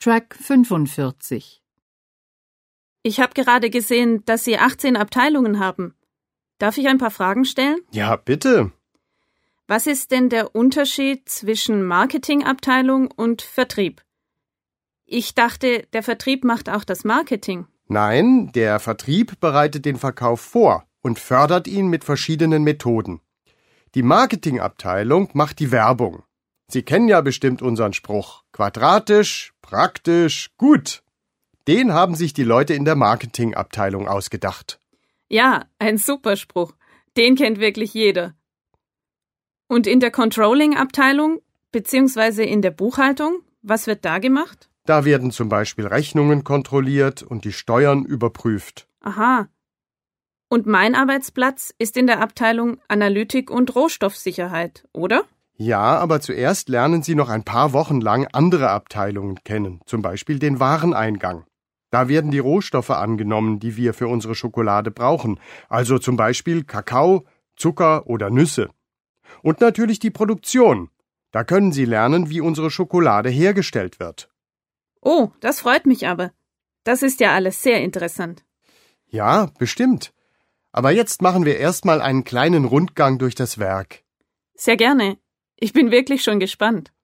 Track 45. Ich habe gerade gesehen, dass Sie 18 Abteilungen haben. Darf ich ein paar Fragen stellen? Ja, bitte. Was ist denn der Unterschied zwischen Marketingabteilung und Vertrieb? Ich dachte, der Vertrieb macht auch das Marketing. Nein, der Vertrieb bereitet den Verkauf vor und fördert ihn mit verschiedenen Methoden. Die Marketingabteilung macht die Werbung. Sie kennen ja bestimmt unseren Spruch: quadratisch, praktisch, gut. Den haben sich die Leute in der Marketingabteilung ausgedacht. Ja, ein super Spruch. Den kennt wirklich jeder. Und in der Controlling-Abteilung bzw. in der Buchhaltung, was wird da gemacht? Da werden zum Beispiel Rechnungen kontrolliert und die Steuern überprüft. Aha. Und mein Arbeitsplatz ist in der Abteilung Analytik und Rohstoffsicherheit, oder? Ja, aber zuerst lernen Sie noch ein paar Wochen lang andere Abteilungen kennen, zum Beispiel den Wareneingang. Da werden die Rohstoffe angenommen, die wir für unsere Schokolade brauchen, also zum Beispiel Kakao, Zucker oder Nüsse. Und natürlich die Produktion. Da können Sie lernen, wie unsere Schokolade hergestellt wird. Oh, das freut mich aber. Das ist ja alles sehr interessant. Ja, bestimmt. Aber jetzt machen wir erstmal einen kleinen Rundgang durch das Werk. Sehr gerne. Ich bin wirklich schon gespannt.